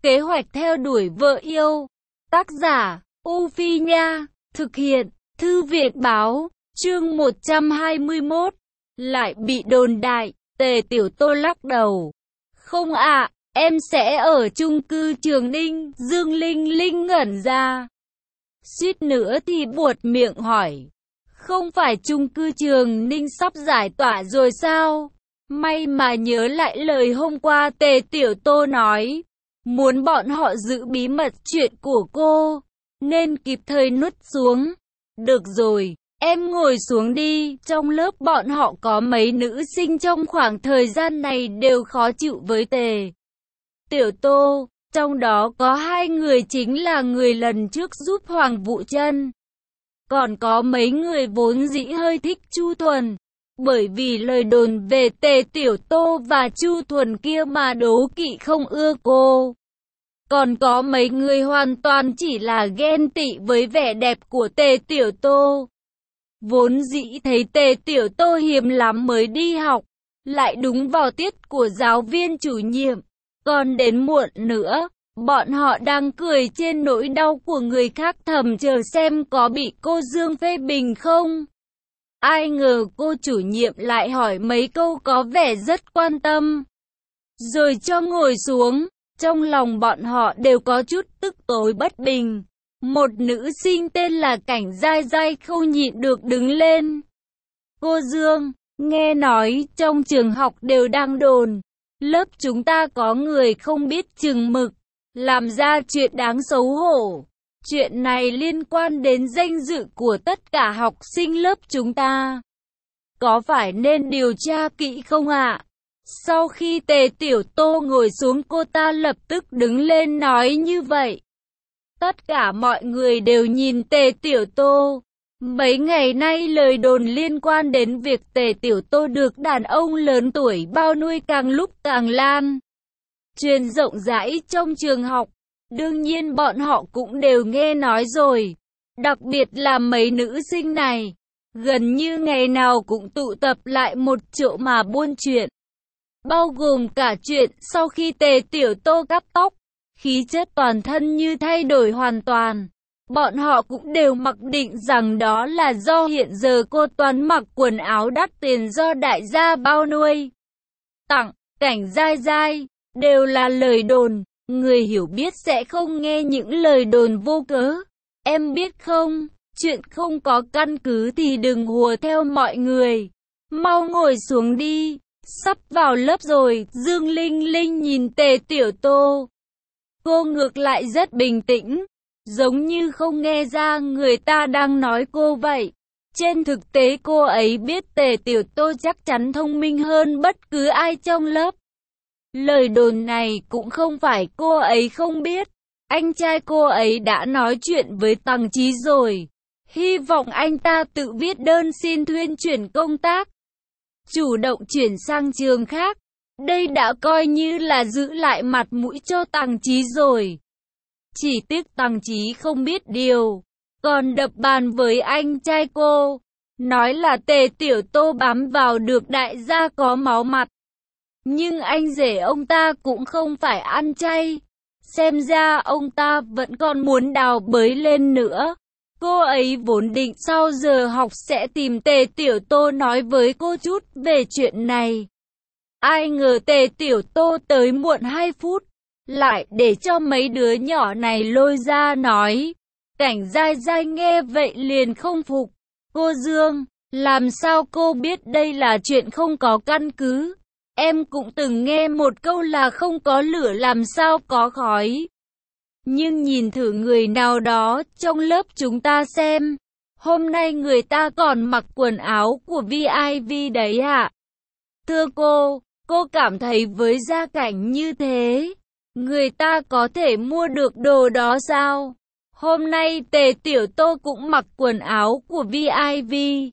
Kế hoạch theo đuổi vợ yêu. Tác giả, U Phi Nha. Thực hiện, Thư viện Báo. Chương 121. Lại bị đồn đại. Tề Tiểu Tô lắc đầu. Không ạ, em sẽ ở chung cư Trường Ninh. Dương Linh Linh ngẩn ra. Suýt nữa thì buột miệng hỏi. Không phải chung cư Trường Ninh sắp giải tỏa rồi sao? May mà nhớ lại lời hôm qua Tề Tiểu Tô nói. Muốn bọn họ giữ bí mật chuyện của cô, nên kịp thời nuốt xuống. Được rồi, em ngồi xuống đi. Trong lớp bọn họ có mấy nữ sinh trong khoảng thời gian này đều khó chịu với Tề Tiểu Tô. Trong đó có 2 người chính là người lần trước giúp Hoàng Vũ Trân. Còn có mấy người vốn dĩ hơi thích Chu Thuần. Bởi vì lời đồn về Tề Tiểu Tô và Chu Thuần kia mà đố kỵ không ưa cô. Còn có mấy người hoàn toàn chỉ là ghen tị với vẻ đẹp của Tề Tiểu Tô. Vốn dĩ thấy Tề Tiểu Tô hiếm lắm mới đi học, lại đúng vào tiết của giáo viên chủ nhiệm. Còn đến muộn nữa, bọn họ đang cười trên nỗi đau của người khác thầm chờ xem có bị cô Dương phê bình không. Ai ngờ cô chủ nhiệm lại hỏi mấy câu có vẻ rất quan tâm, rồi cho ngồi xuống. Trong lòng bọn họ đều có chút tức tối bất bình. Một nữ sinh tên là Cảnh Giai Giai không nhịn được đứng lên. Cô Dương, nghe nói trong trường học đều đang đồn lớp chúng ta có người không biết chừng mực, làm ra chuyện đáng xấu hổ. Chuyện này liên quan đến danh dự của tất cả học sinh lớp chúng ta. Có phải nên điều tra kỹ không ạ? Sau khi Tề Tiểu Tô ngồi xuống, cô ta lập tức đứng lên nói như vậy. Tất cả mọi người đều nhìn Tề Tiểu Tô. Mấy ngày nay lời đồn liên quan đến việc Tề Tiểu Tô được đàn ông lớn tuổi bao nuôi càng lúc càng lan truyền rộng rãi trong trường học. Đương nhiên bọn họ cũng đều nghe nói rồi. Đặc biệt là mấy nữ sinh này, gần như ngày nào cũng tụ tập lại một chỗ mà buôn chuyện. Bao gồm cả chuyện sau khi Tề Tiểu Tô cắt tóc, khí chất toàn thân như thay đổi hoàn toàn. Bọn họ cũng đều mặc định rằng đó là do hiện giờ cô toàn mặc quần áo đắt tiền do đại gia bao nuôi tặng. Cảnh Giai Giai, đều là lời đồn. Người hiểu biết sẽ không nghe những lời đồn vô cớ. Em biết không, chuyện không có căn cứ thì đừng hùa theo mọi người. Mau ngồi xuống đi. Sắp vào lớp rồi. Dương Linh Linh nhìn Tề Tiểu Tô. Cô ngược lại rất bình tĩnh, giống như không nghe ra người ta đang nói cô vậy. Trên thực tế cô ấy biết Tề Tiểu Tô chắc chắn thông minh hơn bất cứ ai trong lớp. Lời đồn này cũng không phải cô ấy không biết. Anh trai cô ấy đã nói chuyện với Tằng Chí rồi. Hy vọng anh ta tự viết đơn xin thuyên chuyển công tác, chủ động chuyển sang trường khác. Đây đã coi như là giữ lại mặt mũi cho Tằng Chí rồi. Chỉ tiếc Tằng Chí không biết điều, còn đập bàn với anh trai cô, nói là Tề Tiểu Tô bám vào được đại gia có máu mặt. Nhưng anh rể ông ta cũng không phải ăn chay. Xem ra ông ta vẫn còn muốn đào bới lên nữa. Cô ấy vốn định sau giờ học sẽ tìm Tề Tiểu Tô nói với cô chút về chuyện này. Ai ngờ Tề Tiểu Tô tới muộn 2 phút, lại để cho mấy đứa nhỏ này lôi ra nói. Cảnh Giai Giai nghe vậy liền không phục. Cô Dương, làm sao cô biết đây là chuyện không có căn cứ? Em cũng từng nghe một câu là không có lửa làm sao có khói. Nhưng nhìn thử người nào đó trong lớp chúng ta xem. Hôm nay người ta còn mặc quần áo của VIP đấy ạ. Thưa cô cảm thấy với gia cảnh như thế, người ta có thể mua được đồ đó sao? Hôm nay Tề Tiểu Tô cũng mặc quần áo của VIP.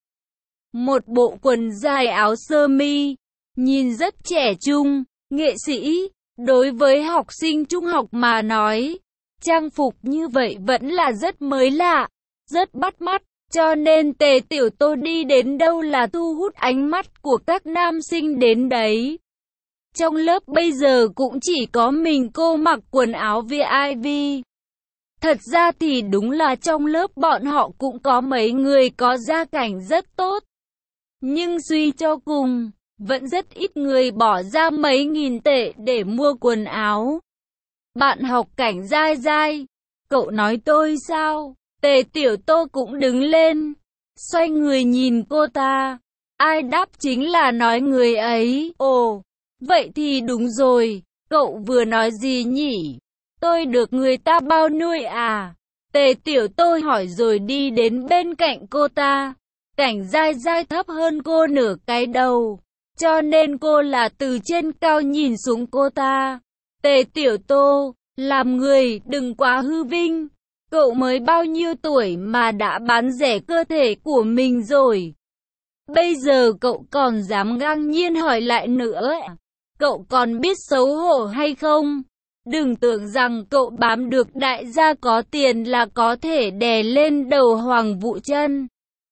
Một bộ quần dài áo sơ mi, nhìn rất trẻ trung, nghệ sĩ. Đối với học sinh trung học mà nói, trang phục như vậy vẫn là rất mới lạ, rất bắt mắt. Cho nên Tề Tiểu Tô đi đến đâu là thu hút ánh mắt của các nam sinh đến đấy. Trong lớp bây giờ cũng chỉ có mình cô mặc quần áo VIP. Thật ra thì đúng là trong lớp bọn họ cũng có mấy người có gia cảnh rất tốt. Nhưng suy cho cùng, vẫn rất ít người bỏ ra mấy nghìn tệ để mua quần áo. Bạn học Cảnh Giai Giai, cậu nói tôi sao? Tề Tiểu Tô cũng đứng lên, xoay người nhìn cô ta. Ai đáp chính là nói người ấy. Ồ, vậy thì đúng rồi, cậu vừa nói gì nhỉ? Tôi được người ta bao nuôi à? Tề Tiểu Tô hỏi rồi đi đến bên cạnh cô ta. Cảnh Giai Giai thấp hơn cô nửa cái đầu, cho nên cô là từ trên cao nhìn xuống cô ta. Tề Tiểu Tô, làm người đừng quá hư vinh. Cậu mới bao nhiêu tuổi mà đã bán rẻ cơ thể của mình rồi. Bây giờ cậu còn dám ngang nhiên hỏi lại nữa. Cậu còn biết xấu hổ hay không? Đừng tưởng rằng cậu bám được đại gia có tiền là có thể đè lên đầu Hoàng Vũ Chân.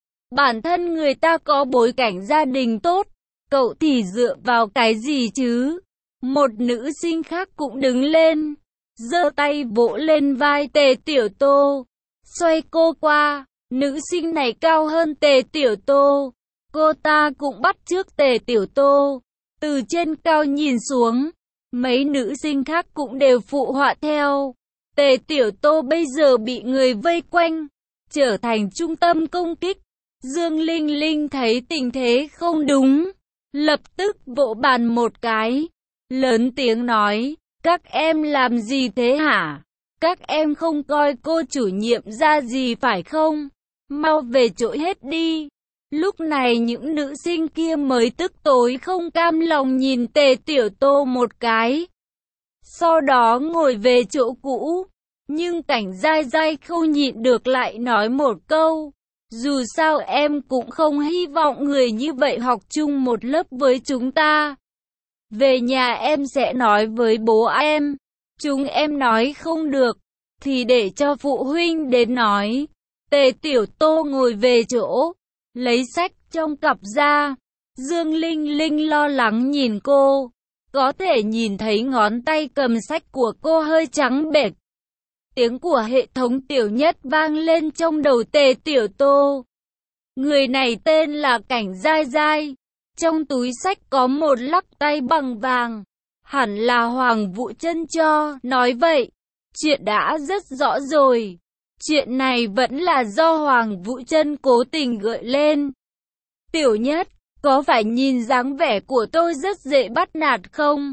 Bản thân người ta có bối cảnh gia đình tốt, cậu thì dựa vào cái gì chứ? Một nữ sinh khác cũng đứng lên, giơ tay vỗ lên vai Tề Tiểu Tô, xoay cô qua. Nữ sinh này cao hơn Tề Tiểu Tô, cô ta cũng bắt chước Tề Tiểu Tô, từ trên cao nhìn xuống. Mấy nữ sinh khác cũng đều phụ họa theo. Tề Tiểu Tô bây giờ bị người vây quanh, trở thành trung tâm công kích. Dương Linh Linh thấy tình thế không đúng, lập tức vỗ bàn một cái, lớn tiếng nói, các em làm gì thế hả? Các em không coi cô chủ nhiệm ra gì phải không? Mau về chỗ hết đi. Lúc này những nữ sinh kia mới tức tối không cam lòng nhìn Tề Tiểu Tô một cái, sau đó ngồi về chỗ cũ. Nhưng Cảnh Giai Giai không nhịn được lại nói một câu, dù sao em cũng không hy vọng người như vậy học chung một lớp với chúng ta. Về nhà em sẽ nói với bố em. Chúng em nói không được, thì để cho phụ huynh đến nói. Tề Tiểu Tô ngồi về chỗ, lấy sách trong cặp ra. Dương Linh Linh lo lắng nhìn cô, có thể nhìn thấy ngón tay cầm sách của cô hơi trắng bệch. Tiếng của hệ thống Tiểu Nhất vang lên trong đầu Tề Tiểu Tô. Người này tên là Cảnh Giai Giai. Trong túi sách có một lắc tay bằng vàng, hẳn là Hoàng Vũ Chân cho. Nói vậy, chuyện đã rất rõ rồi. Chuyện này vẫn là do Hoàng Vũ Chân cố tình gợi lên. Tiểu Nhất, có phải nhìn dáng vẻ của tôi rất dễ bắt nạt không?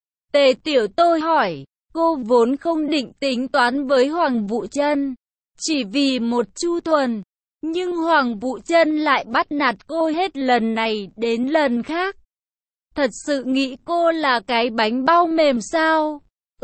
Tề Tiểu Tô hỏi. Cô vốn không định tính toán với Hoàng Vũ Chân, chỉ vì một Chu Thuần. Nhưng Hoàng Vũ Chân lại bắt nạt cô hết lần này đến lần khác. Thật sự nghĩ cô là cái bánh bao mềm sao?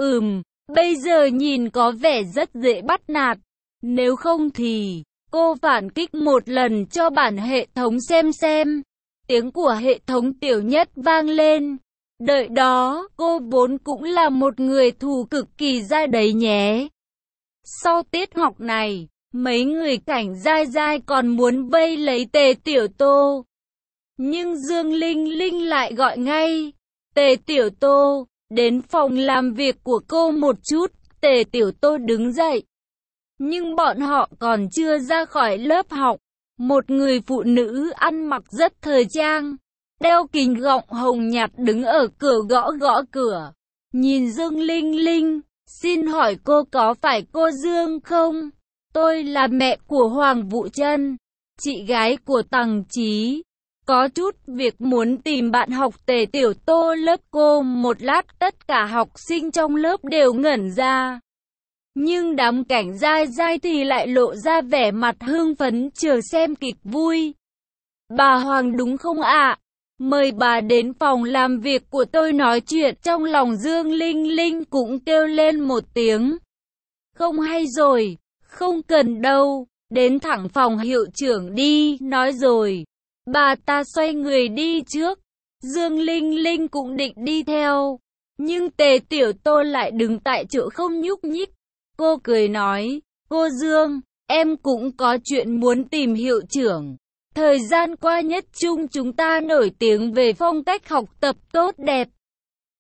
Bây giờ nhìn có vẻ rất dễ bắt nạt. Nếu không thì, cô phản kích một lần cho bản hệ thống xem. Tiếng của hệ thống Tiểu Nhất vang lên. Đợi đó, cô vốn cũng là một người thù cực kỳ dai đấy nhé. Sau tiết học này, mấy người Cảnh Giai Giai còn muốn vây lấy Tề Tiểu Tô. Nhưng Dương Linh Linh lại gọi ngay. Tề Tiểu Tô, đến phòng làm việc của cô một chút. Tề Tiểu Tô đứng dậy. Nhưng bọn họ còn chưa ra khỏi lớp học. Một người phụ nữ ăn mặc rất thời trang, đeo kính gọng hồng nhạt đứng ở cửa gõ cửa. Nhìn Dương Linh Linh, xin hỏi cô có phải cô Dương không? Tôi là mẹ của Hoàng Vũ Chân, chị gái của Tằng Chí. Có chút việc muốn tìm bạn học. Tề Tiểu Tô lớp cô một lát, tất cả học sinh trong lớp đều ngẩn ra. Nhưng đám Cảnh Giai Giai thì lại lộ ra vẻ mặt hưng phấn chờ xem kịch vui. Bà Hoàng đúng không ạ? Mời bà đến phòng làm việc của tôi nói chuyện. Trong lòng Dương Linh Linh cũng kêu lên một tiếng. Không hay rồi, không cần đâu, đến thẳng phòng hiệu trưởng đi, nói rồi. Bà ta xoay người đi trước. Dương Linh Linh cũng định đi theo, nhưng Tề Tiểu Tô lại đứng tại chỗ không nhúc nhích. Cô cười nói, cô Dương, em cũng có chuyện muốn tìm hiệu trưởng. Thời gian qua Nhất Trung chúng ta nổi tiếng về phong cách học tập tốt đẹp.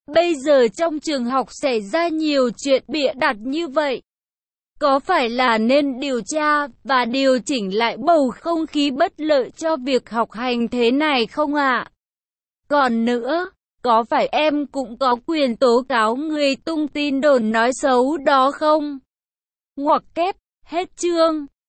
Bây giờ trong trường học xảy ra nhiều chuyện bịa đặt như vậy. Có phải là nên điều tra và điều chỉnh lại bầu không khí bất lợi cho việc học hành thế này không ạ? Còn nữa, có phải em cũng có quyền tố cáo người tung tin đồn nói xấu đó không? Ngoặc kép, hết chương.